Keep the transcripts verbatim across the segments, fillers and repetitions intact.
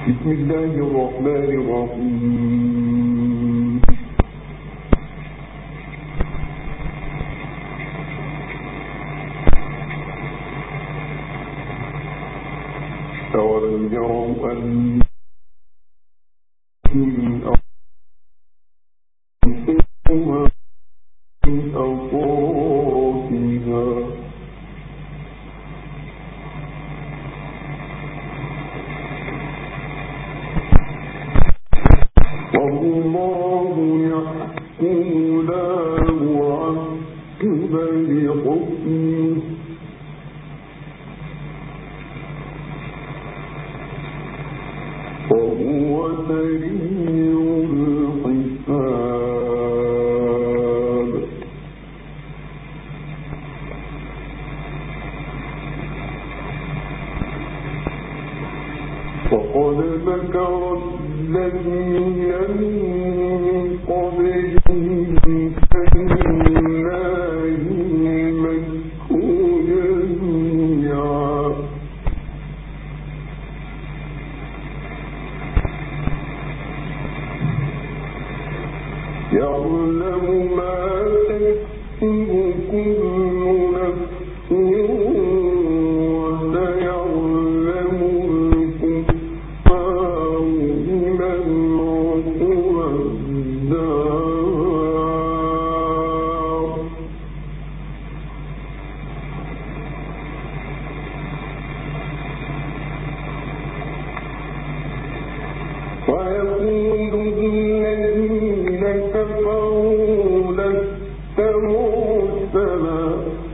بسم الله الرحمن الرحيم. أولم يروا أن من أرضها من أطرافها والله يحكم لا معقب لحكمه وهو سريع الحساب. فقد مكر الذين من قبلهم فلله المكر جميعا يعلم ما تكسب كل نفس وسيعلم الكفار لمن عقبى الدار. ويقول الذين كفروا لست مرسلا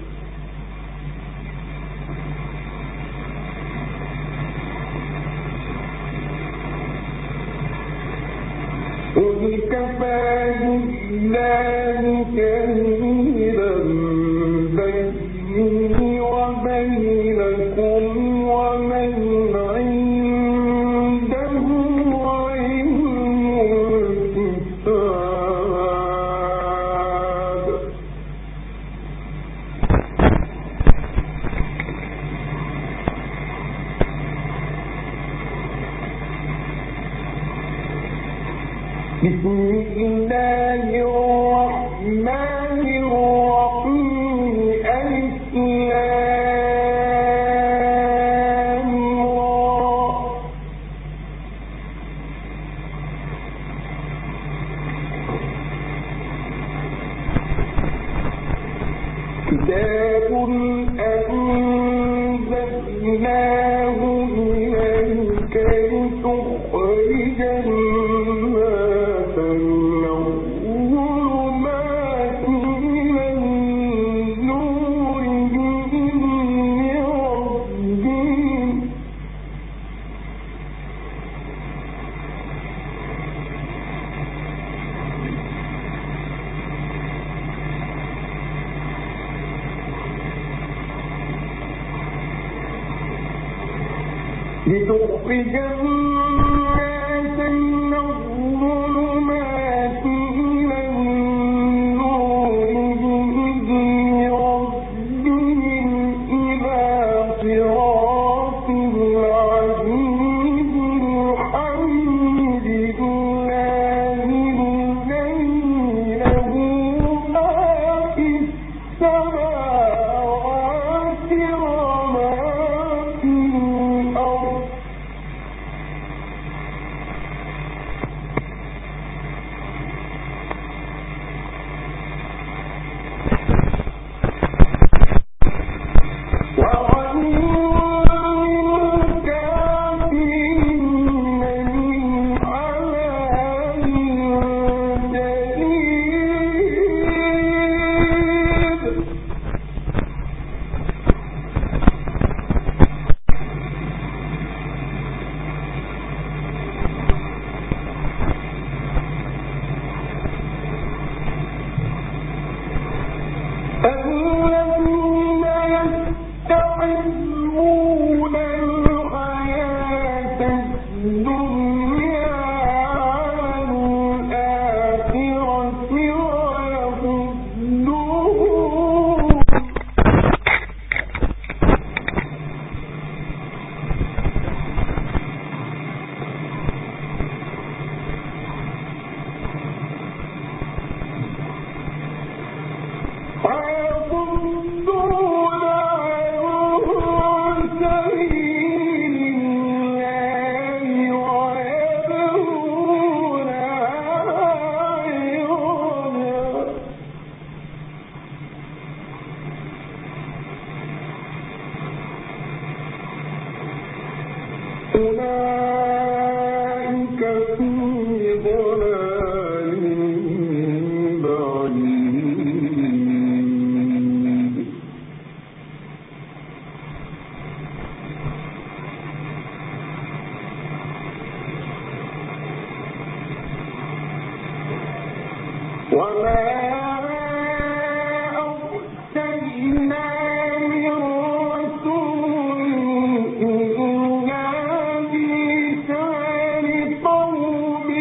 قل كفى بالله شهيدا بيني وبينكم ومن عنده علم الكتاب. بسم الله الرحمن الرحيم. ألف لام را. كتاب أنزلناه إليك لتخرج الناس من الظلمات إلى النور بإذن ربهم لتخرج الناس من الظلمات إلى النور بإذن ربهم إلى صراط العزيز الحميد لله الذي له ما في السماوات وما في الأرض. الذين يستحبون الحياة الدنيا على الآخرة ويصدون أولئك في ضلال بعيد وما أرسلنا من رسول إلا بلسان قومه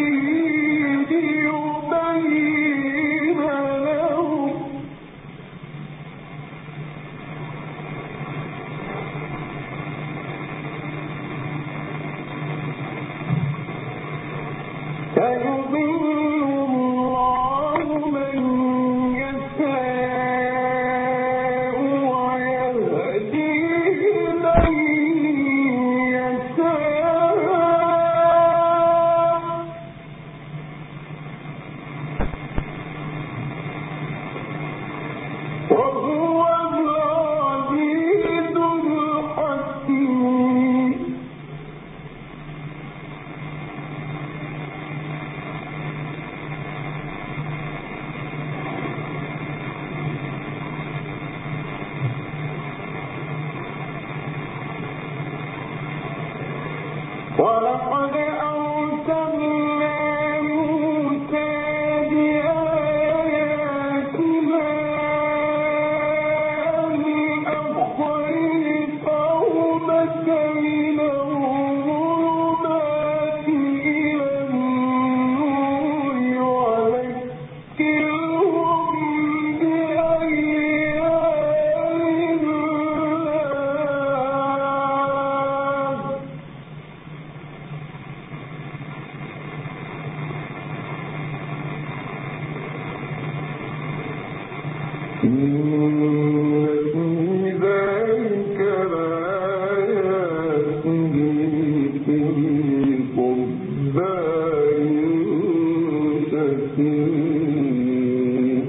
ليبين لهم فيضل الله من يشاء ويهدي من يشاء وهو العزيز الحكيم ولقد أرسلنا موسى بآياتنا أن أخرج قومك من الظلمات إلى النور وذكرهم بأيام الله إن في ذلك لآيات لكل صبار شكور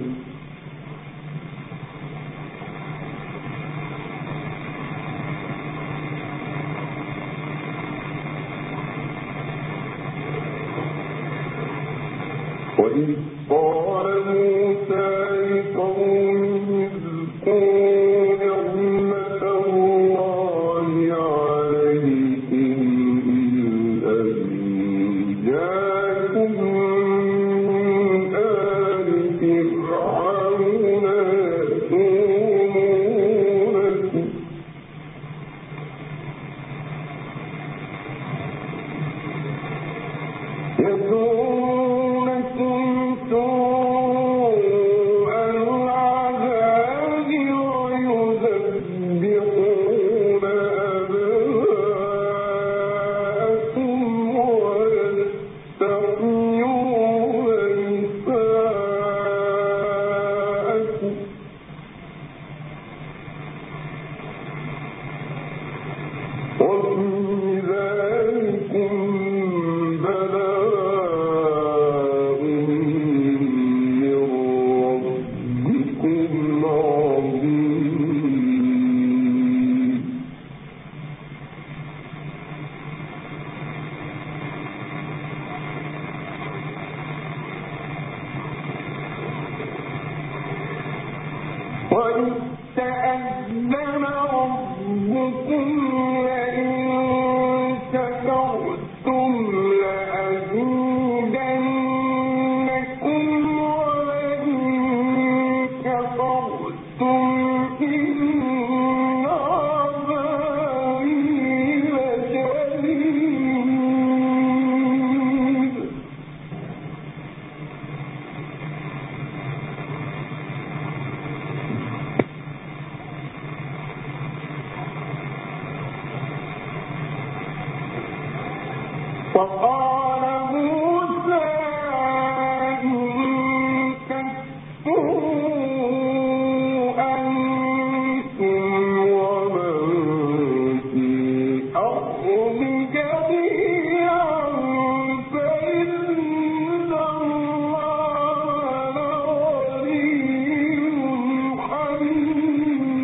وإذ قال موسى لقومه اذكروا نعمة الله عليكم إذ أنجاكم من آل فرعون يسومونكم يسومونكم سوء العذاب ويذبحون أبناءكم ويستحيون نساءكم وفي ذلكم بلاء من ربكم عظيم وإذ تأذن ربكم لئن شكرتم لأزيدنكم ولئن كفرتم إن عذابي لشديد وقال موسى إن تكفروا أنتم ومن في الأرض جميعا فإن الله لغني حميد.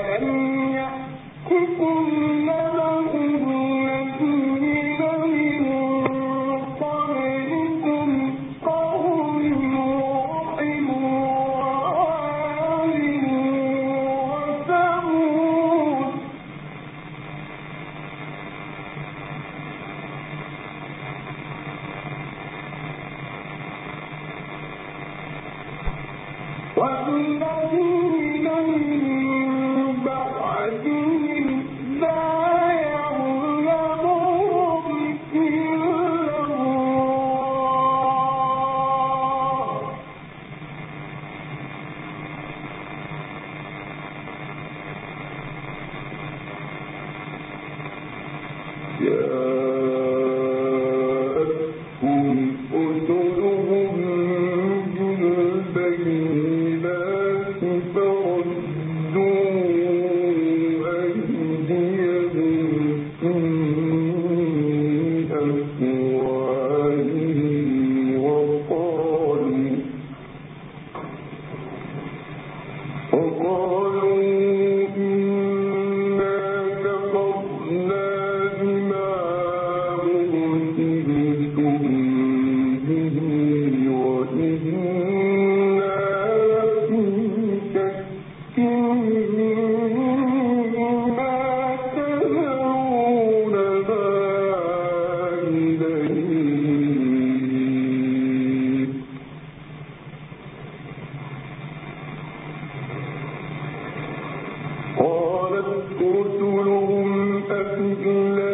قالت رسلهم أفي